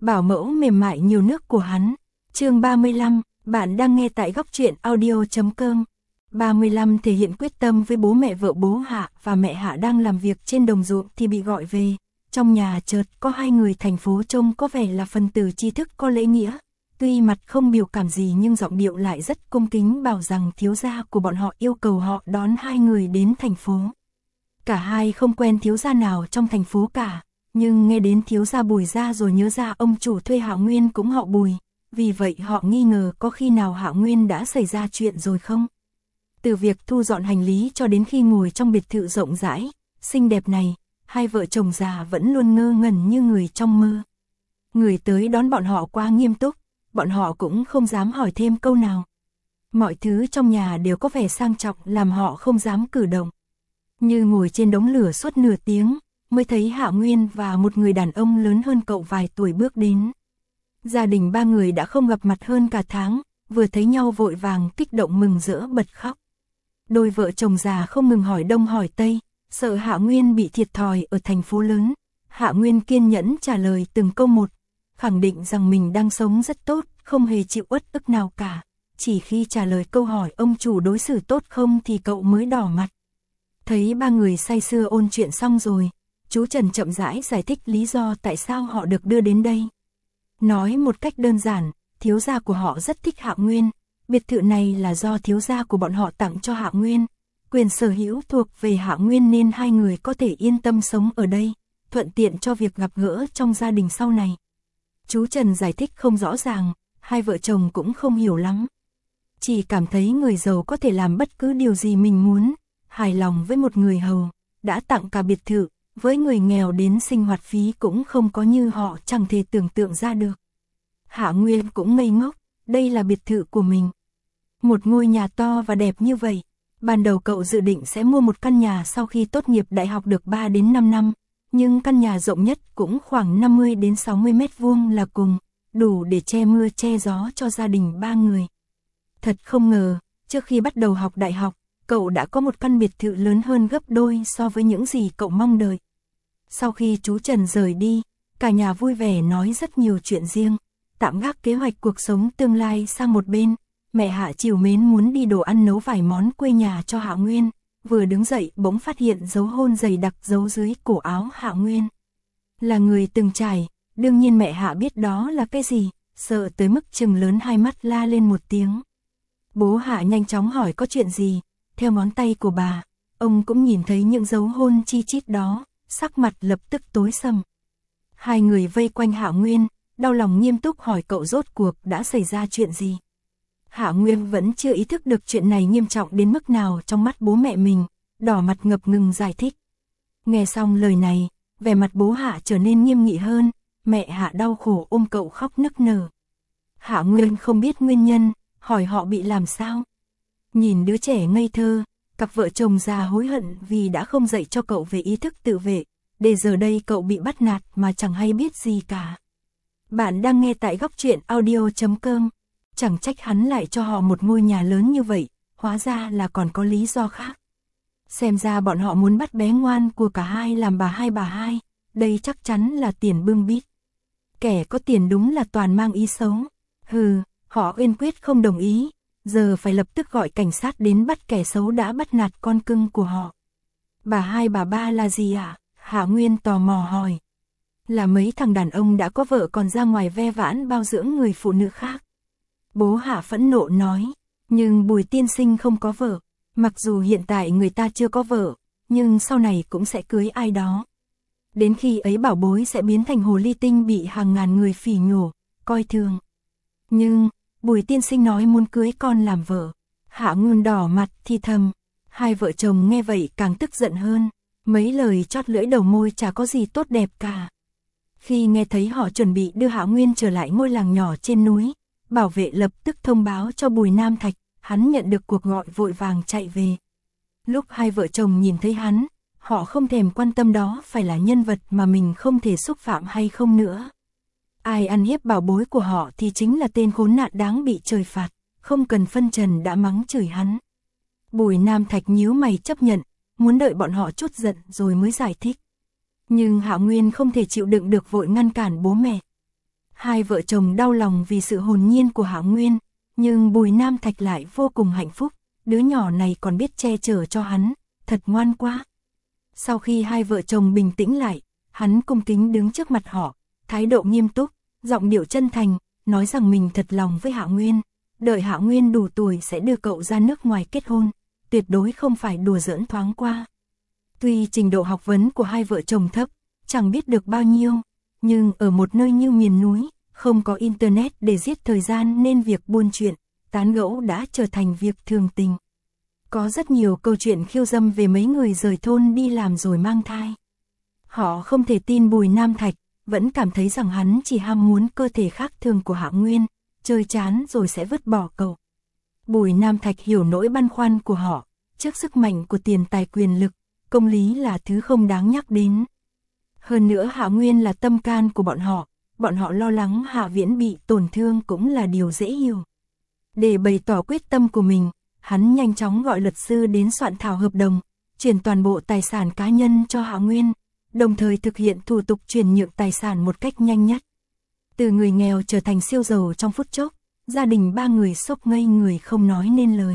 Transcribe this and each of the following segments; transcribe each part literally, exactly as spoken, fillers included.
bảo mẫu mềm mại nhiều nước của hắn. Chương ba mươi lăm, bạn đang nghe tại góc truyện audio chấm com. ba mươi lăm thể hiện quyết tâm với bố mẹ vợ bố Hạ và mẹ Hạ đang làm việc trên đồng ruộng thì bị gọi về. Trong nhà chợt có hai người thành phố trông có vẻ là phần tử tri thức có lễ nghĩa. Tuy mặt không biểu cảm gì nhưng giọng điệu lại rất cung kính bảo rằng thiếu gia của bọn họ yêu cầu họ đón hai người đến thành phố. Cả hai không quen thiếu gia nào trong thành phố cả, nhưng nghe đến thiếu gia Bùi gia rồi nhớ ra ông chủ thuê Hạ Nguyên cũng họ Bùi, vì vậy họ nghi ngờ có khi nào Hạ Nguyên đã xảy ra chuyện rồi không. Từ việc thu dọn hành lý cho đến khi ngồi trong biệt thự rộng rãi, xinh đẹp này, hai vợ chồng già vẫn luôn ngơ ngẩn như người trong mơ. Người tới đón bọn họ quá nghiêm túc, bọn họ cũng không dám hỏi thêm câu nào. Mọi thứ trong nhà đều có vẻ sang trọng làm họ không dám cử động. Như ngồi trên đống lửa suốt nửa tiếng, mới thấy Hạ Nguyên và một người đàn ông lớn hơn cậu vài tuổi bước đến. Gia đình ba người đã không gặp mặt hơn cả tháng, vừa thấy nhau vội vàng kích động mừng rỡ bật khóc. Đôi vợ chồng già không ngừng hỏi đông hỏi tây, sợ Hạ Nguyên bị thiệt thòi ở thành phố lớn. Hạ Nguyên kiên nhẫn trả lời từng câu một, khẳng định rằng mình đang sống rất tốt, không hề chịu uất ức nào cả. Chỉ khi trả lời câu hỏi ông chủ đối xử tốt không thì cậu mới đỏ mặt. Thấy ba người say sưa ôn chuyện xong rồi, chú Trần chậm rãi giải thích lý do tại sao họ được đưa đến đây. Nói một cách đơn giản, thiếu gia của họ rất thích Hạ Nguyên, biệt thự này là do thiếu gia của bọn họ tặng cho Hạ Nguyên, quyền sở hữu thuộc về Hạ Nguyên nên hai người có thể yên tâm sống ở đây, thuận tiện cho việc gặp gỡ trong gia đình sau này. Chú Trần giải thích không rõ ràng, hai vợ chồng cũng không hiểu lắm. Chỉ cảm thấy người giàu có thể làm bất cứ điều gì mình muốn, hài lòng với một người hầu, đã tặng cả biệt thự, với người nghèo đến sinh hoạt phí cũng không có như họ chẳng thể tưởng tượng ra được. Hạ Nguyên cũng ngây ngốc, đây là biệt thự của mình. Một ngôi nhà to và đẹp như vậy, ban đầu cậu dự định sẽ mua một căn nhà sau khi tốt nghiệp đại học được ba đến năm năm, nhưng căn nhà rộng nhất cũng khoảng năm mươi đến sáu mươi mét vuông là cùng, đủ để che mưa che gió cho gia đình ba người. Thật không ngờ, trước khi bắt đầu học đại học, cậu đã có một căn biệt thự lớn hơn gấp đôi so với những gì cậu mong đợi. Sau khi chú Trần rời đi, cả nhà vui vẻ nói rất nhiều chuyện riêng, tạm gác kế hoạch cuộc sống tương lai sang một bên. Mẹ Hạ trìu mến muốn đi đồ ăn nấu vài món quê nhà cho Hạ Nguyên, vừa đứng dậy bỗng phát hiện dấu hôn dày đặc giấu dưới cổ áo Hạ Nguyên. Là người từng trải, đương nhiên mẹ Hạ biết đó là cái gì, sợ tới mức trừng lớn hai mắt la lên một tiếng. Bố Hạ nhanh chóng hỏi có chuyện gì, theo ngón tay của bà, ông cũng nhìn thấy những dấu hôn chi chít đó, sắc mặt lập tức tối sầm. Hai người vây quanh Hạ Nguyên, đau lòng nghiêm túc hỏi cậu rốt cuộc đã xảy ra chuyện gì. Hạ Nguyên vẫn chưa ý thức được chuyện này nghiêm trọng đến mức nào trong mắt bố mẹ mình, đỏ mặt ngập ngừng giải thích. Nghe xong lời này, vẻ mặt bố Hạ trở nên nghiêm nghị hơn, mẹ Hạ đau khổ ôm cậu khóc nức nở. Hạ Nguyên không biết nguyên nhân, hỏi họ bị làm sao. Nhìn đứa trẻ ngây thơ, cặp vợ chồng già hối hận vì đã không dạy cho cậu về ý thức tự vệ, để giờ đây cậu bị bắt nạt mà chẳng hay biết gì cả. Bạn đang nghe tại góc truyện audio chấm com. Chẳng trách hắn lại cho họ một ngôi nhà lớn như vậy, hóa ra là còn có lý do khác. Xem ra bọn họ muốn bắt bé ngoan của cả hai làm bà hai bà hai, đây chắc chắn là tiền bưng bít. Kẻ có tiền đúng là toàn mang ý xấu. Hừ, họ uyên quyết không đồng ý, giờ phải lập tức gọi cảnh sát đến bắt kẻ xấu đã bắt nạt con cưng của họ. Bà hai bà ba là gì ạ? À? Hạ Nguyên tò mò hỏi. Là mấy thằng đàn ông đã có vợ còn ra ngoài ve vãn bao dưỡng người phụ nữ khác. Bố Hạ phẫn nộ nói, nhưng Bùi tiên sinh không có vợ, mặc dù hiện tại người ta chưa có vợ, nhưng sau này cũng sẽ cưới ai đó. Đến khi ấy bảo bối sẽ biến thành hồ ly tinh bị hàng ngàn người phỉ nhổ, coi thường. Nhưng, Bùi tiên sinh nói muốn cưới con làm vợ. Hạ Nguyên đỏ mặt thì thầm, hai vợ chồng nghe vậy càng tức giận hơn, mấy lời chót lưỡi đầu môi chả có gì tốt đẹp cả. Khi nghe thấy họ chuẩn bị đưa Hạ Nguyên trở lại ngôi làng nhỏ trên núi, bảo vệ lập tức thông báo cho Bùi Nam Thạch, hắn nhận được cuộc gọi vội vàng chạy về. Lúc hai vợ chồng nhìn thấy hắn, họ không thèm quan tâm đó phải là nhân vật mà mình không thể xúc phạm hay không nữa. Ai ăn hiếp bảo bối của họ thì chính là tên khốn nạn đáng bị trời phạt, không cần phân trần đã mắng chửi hắn. Bùi Nam Thạch nhíu mày chấp nhận, muốn đợi bọn họ trút giận rồi mới giải thích. Nhưng Hạ Nguyên không thể chịu đựng được vội ngăn cản bố mẹ. Hai vợ chồng đau lòng vì sự hồn nhiên của Hạ Nguyên, nhưng Bùi Nam Thạch lại vô cùng hạnh phúc, đứa nhỏ này còn biết che chở cho hắn, thật ngoan quá. Sau khi hai vợ chồng bình tĩnh lại, hắn cung kính đứng trước mặt họ, thái độ nghiêm túc, giọng điệu chân thành, nói rằng mình thật lòng với Hạ Nguyên, đợi Hạ Nguyên đủ tuổi sẽ đưa cậu ra nước ngoài kết hôn, tuyệt đối không phải đùa giỡn thoáng qua. Tuy trình độ học vấn của hai vợ chồng thấp, chẳng biết được bao nhiêu, nhưng ở một nơi như miền núi, không có internet để giết thời gian nên việc buôn chuyện, tán gẫu đã trở thành việc thường tình. Có rất nhiều câu chuyện khiêu dâm về mấy người rời thôn đi làm rồi mang thai. Họ không thể tin Bùi Nam Thạch, vẫn cảm thấy rằng hắn chỉ ham muốn cơ thể khác thường của Hạ Nguyên, chơi chán rồi sẽ vứt bỏ cậu. Bùi Nam Thạch hiểu nỗi băn khoăn của họ, trước sức mạnh của tiền tài quyền lực, công lý là thứ không đáng nhắc đến. Hơn nữa Hạ Nguyên là tâm can của bọn họ, bọn họ lo lắng Hạ Viễn bị tổn thương cũng là điều dễ hiểu. Để bày tỏ quyết tâm của mình, hắn nhanh chóng gọi luật sư đến soạn thảo hợp đồng, chuyển toàn bộ tài sản cá nhân cho Hạ Nguyên, đồng thời thực hiện thủ tục chuyển nhượng tài sản một cách nhanh nhất. Từ người nghèo trở thành siêu giàu trong phút chốc, gia đình ba người sốc ngây người không nói nên lời.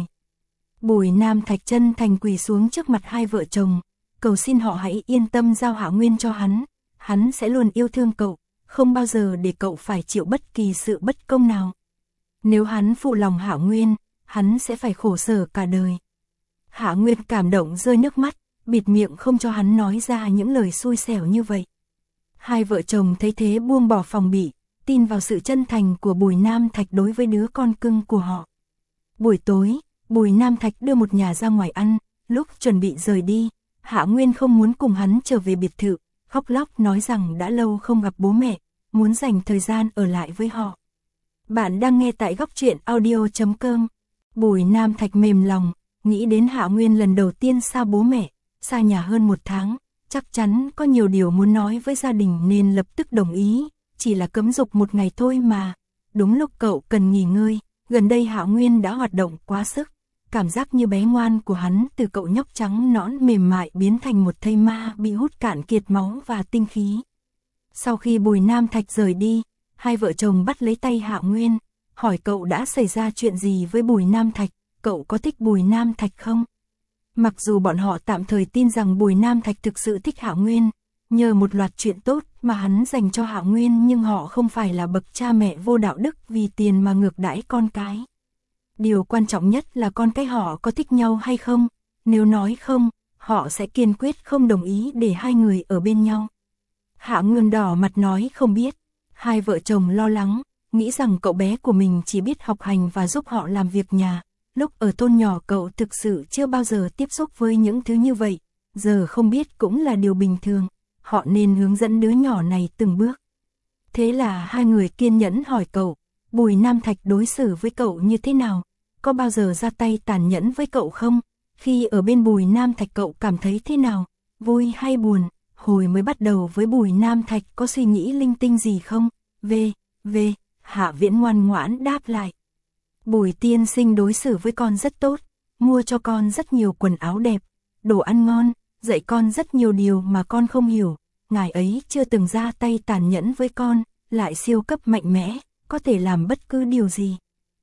Bùi Nam Thạch chân thành quỳ xuống trước mặt hai vợ chồng, cầu xin họ hãy yên tâm giao Hạ Nguyên cho hắn, hắn sẽ luôn yêu thương cậu, không bao giờ để cậu phải chịu bất kỳ sự bất công nào. Nếu hắn phụ lòng Hạ Nguyên, hắn sẽ phải khổ sở cả đời. Hạ Nguyên cảm động rơi nước mắt, bịt miệng không cho hắn nói ra những lời xui xẻo như vậy. Hai vợ chồng thấy thế buông bỏ phòng bị, tin vào sự chân thành của Bùi Nam Thạch đối với đứa con cưng của họ. Buổi tối, Bùi Nam Thạch đưa một nhà ra ngoài ăn, lúc chuẩn bị rời đi, Hạ Nguyên không muốn cùng hắn trở về biệt thự, khóc lóc nói rằng đã lâu không gặp bố mẹ, muốn dành thời gian ở lại với họ. Bạn đang nghe tại góc truyện audio chấm com. Bùi Nam Thạch mềm lòng, nghĩ đến Hạ Nguyên lần đầu tiên xa bố mẹ, xa nhà hơn một tháng, chắc chắn có nhiều điều muốn nói với gia đình nên lập tức đồng ý, chỉ là cấm dục một ngày thôi mà. Đúng lúc cậu cần nghỉ ngơi, gần đây Hạ Nguyên đã hoạt động quá sức, cảm giác như bé ngoan của hắn từ cậu nhóc trắng nõn mềm mại biến thành một thây ma bị hút cạn kiệt máu và tinh khí. Sau khi Bùi Nam Thạch rời đi, hai vợ chồng bắt lấy tay Hạ Nguyên, hỏi cậu đã xảy ra chuyện gì với Bùi Nam Thạch, cậu có thích Bùi Nam Thạch không? Mặc dù bọn họ tạm thời tin rằng Bùi Nam Thạch thực sự thích Hạ Nguyên, nhờ một loạt chuyện tốt mà hắn dành cho Hạ Nguyên, nhưng họ không phải là bậc cha mẹ vô đạo đức vì tiền mà ngược đãi con cái. Điều quan trọng nhất là con cái họ có thích nhau hay không, nếu nói không, họ sẽ kiên quyết không đồng ý để hai người ở bên nhau. Hạ Nguyên đỏ mặt nói không biết, hai vợ chồng lo lắng, nghĩ rằng cậu bé của mình chỉ biết học hành và giúp họ làm việc nhà. Lúc ở thôn nhỏ cậu thực sự chưa bao giờ tiếp xúc với những thứ như vậy, giờ không biết cũng là điều bình thường, họ nên hướng dẫn đứa nhỏ này từng bước. Thế là hai người kiên nhẫn hỏi cậu, Bùi Nam Thạch đối xử với cậu như thế nào, có bao giờ ra tay tàn nhẫn với cậu không? Khi ở bên Bùi Nam Thạch cậu cảm thấy thế nào, vui hay buồn? Hồi mới bắt đầu với Bùi Nam Thạch có suy nghĩ linh tinh gì không? Về, về, Hạ Viễn ngoan ngoãn đáp lại. Bùi tiên sinh đối xử với con rất tốt, mua cho con rất nhiều quần áo đẹp, đồ ăn ngon, dạy con rất nhiều điều mà con không hiểu. Ngài ấy chưa từng ra tay tàn nhẫn với con, lại siêu cấp mạnh mẽ, có thể làm bất cứ điều gì.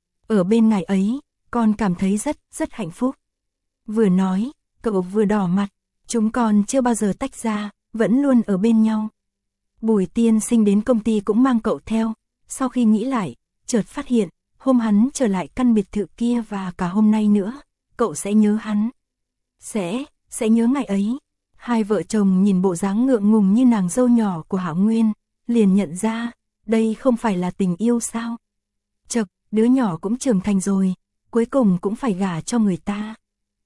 Ở bên ngài ấy, con cảm thấy rất, rất hạnh phúc. Vừa nói, cậu vừa đỏ mặt, chúng con chưa bao giờ tách ra, vẫn luôn ở bên nhau. Bùi tiên sinh đến công ty cũng mang cậu theo, sau khi nghĩ lại, chợt phát hiện, hôm hắn trở lại căn biệt thự kia và cả hôm nay nữa, cậu sẽ nhớ hắn. Sẽ, sẽ nhớ ngày ấy. Hai vợ chồng nhìn bộ dáng ngượng ngùng như nàng dâu nhỏ của Hạ Nguyên, liền nhận ra, đây không phải là tình yêu sao? Chậc, đứa nhỏ cũng trưởng thành rồi, cuối cùng cũng phải gả cho người ta.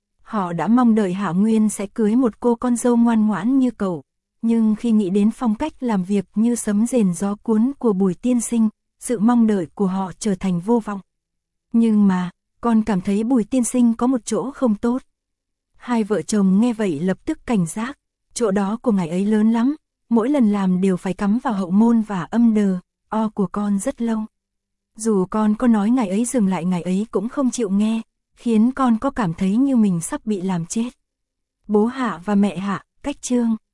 Họ đã mong đợi Hạ Nguyên sẽ cưới một cô con dâu ngoan ngoãn như cậu, nhưng khi nghĩ đến phong cách làm việc như sấm rền gió cuốn của Bùi tiên sinh, sự mong đợi của họ trở thành vô vọng. Nhưng mà, con cảm thấy Bùi tiên sinh có một chỗ không tốt. Hai vợ chồng nghe vậy lập tức cảnh giác, chỗ đó của ngài ấy lớn lắm, mỗi lần làm đều phải cắm vào hậu môn và âm đờ, o của con rất lâu. Dù con có nói ngài ấy dừng lại ngài ấy cũng không chịu nghe, khiến con có cảm thấy như mình sắp bị làm chết. Bố Hạ và mẹ Hạ, cách chương.